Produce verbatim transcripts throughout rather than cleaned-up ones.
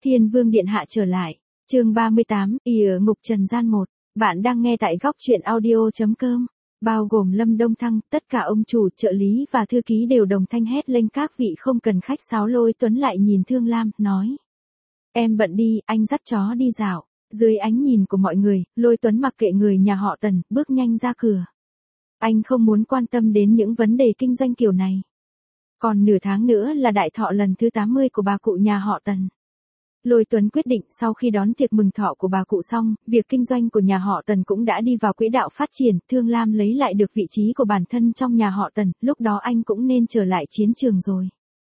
Thiên Vương Điện Hạ trở lại. Chương ba mươi tám, Y ở ngục trần gian một. Bạn đang nghe tại góc truyện audio chấm com. Bao gồm Lâm Đông Thăng, tất cả ông chủ, trợ lý và thư ký đều đồng thanh hét lên các vị không cần khách sáo. Lôi Tuấn lại nhìn Thương Lam, nói. Em bận đi, anh dắt chó đi dạo. Dưới ánh nhìn của mọi người, Lôi Tuấn mặc kệ người nhà họ Tần, bước nhanh ra cửa. Anh không muốn quan tâm đến những vấn đề kinh doanh kiểu này. Còn nửa tháng nữa là đại thọ lần thứ tám mươi của bà cụ nhà họ Tần. Lôi Tuấn quyết định sau khi đón tiệc mừng thọ của bà cụ xong, việc kinh doanh của nhà họ Tần cũng đã đi vào quỹ đạo phát triển. Thương Lam lấy lại được vị trí của bản thân trong nhà họ Tần, lúc đó anh cũng nên trở lại chiến trường rồi.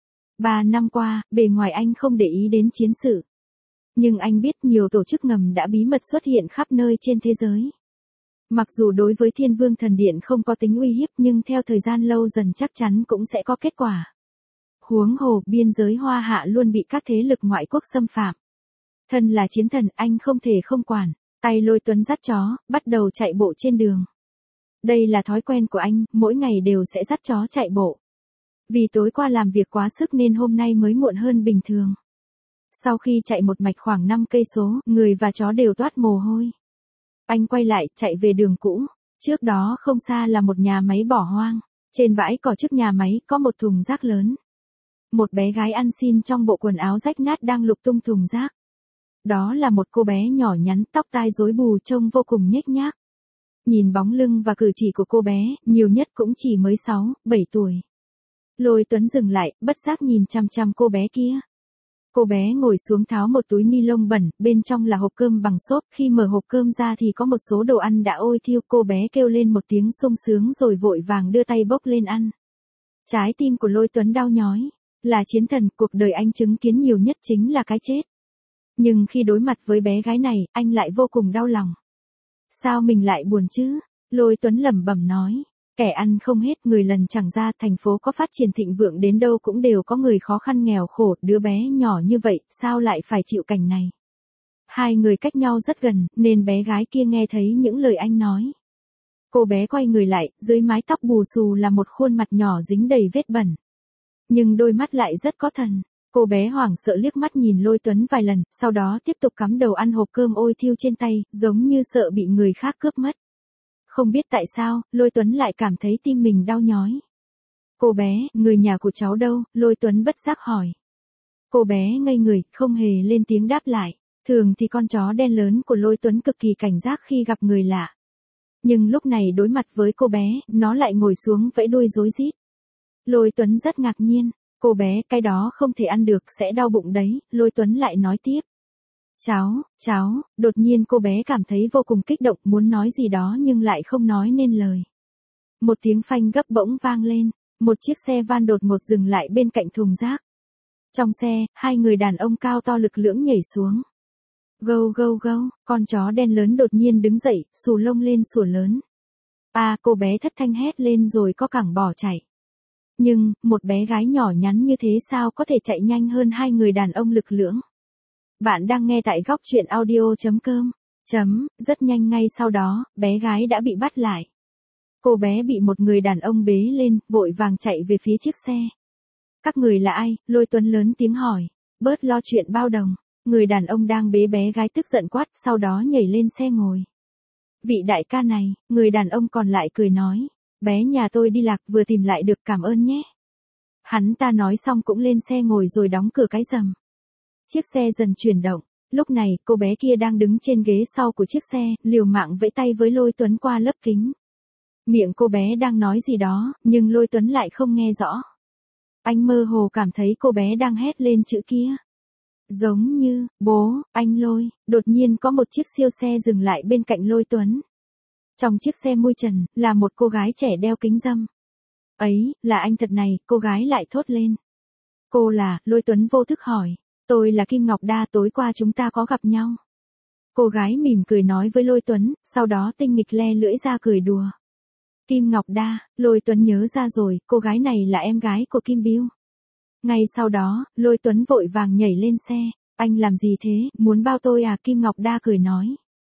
Ba năm qua, bề ngoài anh không để ý đến chiến sự. Nhưng anh biết nhiều tổ chức ngầm đã bí mật xuất hiện khắp nơi trên thế giới. Mặc dù đối với Thiên Vương Thần Điện không có tính uy hiếp nhưng theo thời gian lâu dần chắc chắn cũng sẽ có kết quả. Huống hồ, biên giới Hoa Hạ luôn bị các thế lực ngoại quốc xâm phạm. Thân là chiến thần, anh không thể không quản. Tay Lôi Tuấn dắt chó, bắt đầu chạy bộ trên đường. Đây là thói quen của anh, mỗi ngày đều sẽ dắt chó chạy bộ. Vì tối qua làm việc quá sức nên hôm nay mới muộn hơn bình thường. Sau khi chạy một mạch khoảng năm cây số, người và chó đều toát mồ hôi. Anh quay lại, chạy về đường cũ. Trước đó không xa là một nhà máy bỏ hoang. Trên bãi cỏ trước nhà máy có một thùng rác lớn. Một bé gái ăn xin trong bộ quần áo rách nát đang lục tung thùng rác. Đó là một cô bé nhỏ nhắn, tóc tai rối bù, trông vô cùng nhếch nhác. Nhìn bóng lưng và cử chỉ của cô bé, nhiều nhất cũng chỉ mới sáu, bảy tuổi. Lôi Tuấn dừng lại, bất giác nhìn chăm chăm cô bé kia. Cô bé ngồi xuống tháo một túi ni lông bẩn, bên trong là hộp cơm bằng xốp, khi mở hộp cơm ra thì có một số đồ ăn đã ôi thiêu. Cô bé kêu lên một tiếng sung sướng rồi vội vàng đưa tay bốc lên ăn. Trái tim của Lôi Tuấn đau nhói. Là chiến thần, cuộc đời anh chứng kiến nhiều nhất chính là cái chết. Nhưng khi đối mặt với bé gái này, anh lại vô cùng đau lòng. Sao mình lại buồn chứ? Lôi Tuấn lẩm bẩm nói. Kẻ ăn không hết, người lần chẳng ra. Thành phố có phát triển thịnh vượng đến đâu cũng đều có người khó khăn nghèo khổ. Đứa bé nhỏ như vậy, sao lại phải chịu cảnh này? Hai người cách nhau rất gần, nên bé gái kia nghe thấy những lời anh nói. Cô bé quay người lại, dưới mái tóc bù xù là một khuôn mặt nhỏ dính đầy vết bẩn. Nhưng đôi mắt lại rất có thần. Cô bé hoảng sợ liếc mắt nhìn Lôi Tuấn vài lần, sau đó tiếp tục cắm đầu ăn hộp cơm ôi thiêu trên tay, giống như sợ bị người khác cướp mất. Không biết tại sao, Lôi Tuấn lại cảm thấy tim mình đau nhói. Cô bé, người nhà của cháu đâu? Lôi Tuấn bất giác hỏi. Cô bé ngây người, không hề lên tiếng đáp lại. Thường thì con chó đen lớn của Lôi Tuấn cực kỳ cảnh giác khi gặp người lạ. Nhưng lúc này đối mặt với cô bé, nó lại ngồi xuống vẫy đuôi rối rít. Lôi Tuấn rất ngạc nhiên. Cô bé, cái đó không thể ăn được, sẽ đau bụng đấy. Lôi Tuấn lại nói tiếp. Cháu, cháu, đột nhiên cô bé cảm thấy vô cùng kích động, muốn nói gì đó nhưng lại không nói nên lời. Một tiếng phanh gấp bỗng vang lên, một chiếc xe van đột ngột dừng lại bên cạnh thùng rác. Trong xe, hai người đàn ông cao to lực lưỡng nhảy xuống. Gâu gâu gâu, con chó đen lớn đột nhiên đứng dậy, xù lông lên sủa lớn. À, cô bé thất thanh hét lên rồi co cẳng bỏ chạy. Nhưng, một bé gái nhỏ nhắn như thế sao có thể chạy nhanh hơn hai người đàn ông lực lưỡng? Bạn đang nghe tại góc truyện audio chấm com. Chấm, rất nhanh ngay sau đó, bé gái đã bị bắt lại. Cô bé bị một người đàn ông bế lên, vội vàng chạy về phía chiếc xe. Các người là ai? Lôi Tuấn lớn tiếng hỏi. Bớt lo chuyện bao đồng. Người đàn ông đang bế bé gái tức giận quát, sau đó nhảy lên xe ngồi. Vị đại ca này, người đàn ông còn lại cười nói. Bé nhà tôi đi lạc vừa tìm lại được, cảm ơn nhé. Hắn ta nói xong cũng lên xe ngồi rồi đóng cửa cái rầm. Chiếc xe dần chuyển động. Lúc này, cô bé kia đang đứng trên ghế sau của chiếc xe, liều mạng vẫy tay với Lôi Tuấn qua lớp kính. Miệng cô bé đang nói gì đó, nhưng Lôi Tuấn lại không nghe rõ. Anh mơ hồ cảm thấy cô bé đang hét lên chữ kia. Giống như, bố, anh Lôi. Đột nhiên có một chiếc siêu xe dừng lại bên cạnh Lôi Tuấn. Trong chiếc xe mui trần, là một cô gái trẻ đeo kính râm. Ấy, là anh thật này, cô gái lại thốt lên. Cô là, Lôi Tuấn vô thức hỏi. Tôi là Kim Ngọc Đa, tối qua chúng ta có gặp nhau. Cô gái mỉm cười nói với Lôi Tuấn, sau đó tinh nghịch le lưỡi ra cười đùa. Kim Ngọc Đa, Lôi Tuấn nhớ ra rồi, cô gái này là em gái của Kim Biêu. Ngay sau đó, Lôi Tuấn vội vàng nhảy lên xe. Anh làm gì thế, muốn bao tôi à? Kim Ngọc Đa cười nói.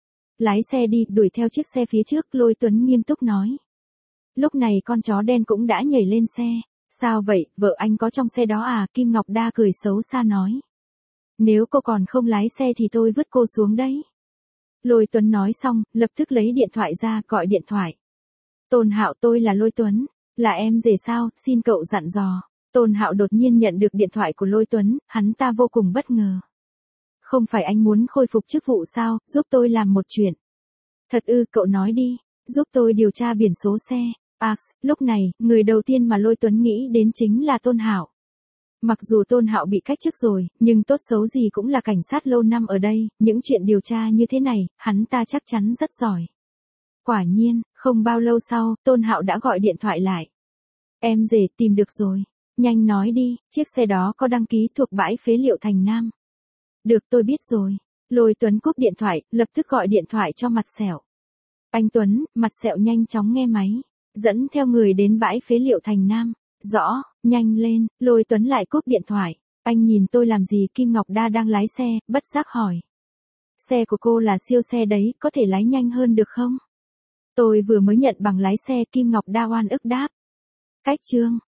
Lái xe đi, đuổi theo chiếc xe phía trước. Lôi Tuấn nghiêm túc nói. Lúc này con chó đen cũng đã nhảy lên xe. Sao vậy, vợ anh có trong xe đó à? Kim Ngọc Đa cười xấu xa nói. Nếu cô còn không lái xe thì tôi vứt cô xuống đấy. Lôi Tuấn nói xong, lập tức lấy điện thoại ra, gọi điện thoại. Tôn Hạo, tôi là Lôi Tuấn. Là em rể sao, xin cậu dặn dò. Tôn Hạo đột nhiên nhận được điện thoại của Lôi Tuấn, hắn ta vô cùng bất ngờ. Không phải anh muốn khôi phục chức vụ sao, giúp tôi làm một chuyện. Thật ư, cậu nói đi, giúp tôi điều tra biển số xe. À, lúc này, người đầu tiên mà Lôi Tuấn nghĩ đến chính là Tôn Hạo. Mặc dù Tôn Hạo bị cách chức rồi, nhưng tốt xấu gì cũng là cảnh sát lâu năm ở đây, những chuyện điều tra như thế này, hắn ta chắc chắn rất giỏi. Quả nhiên, không bao lâu sau, Tôn Hạo đã gọi điện thoại lại. Em rể, tìm được rồi. Nhanh nói đi, chiếc xe đó có đăng ký thuộc bãi phế liệu Thành Nam. Được, tôi biết rồi. Lôi Tuấn cúp điện thoại, lập tức gọi điện thoại cho Mặt Sẹo. Anh Tuấn, Mặt Sẹo nhanh chóng nghe máy. Dẫn theo người đến bãi phế liệu Thành Nam. Rõ, nhanh lên. Lôi Tuấn lại cúp điện thoại. Anh nhìn tôi làm gì? Kim Ngọc Đa đang lái xe, bất giác hỏi. Xe của cô là siêu xe đấy, có thể lái nhanh hơn được không? Tôi vừa mới nhận bằng lái xe. Kim Ngọc Đa oan ức đáp. Cách chương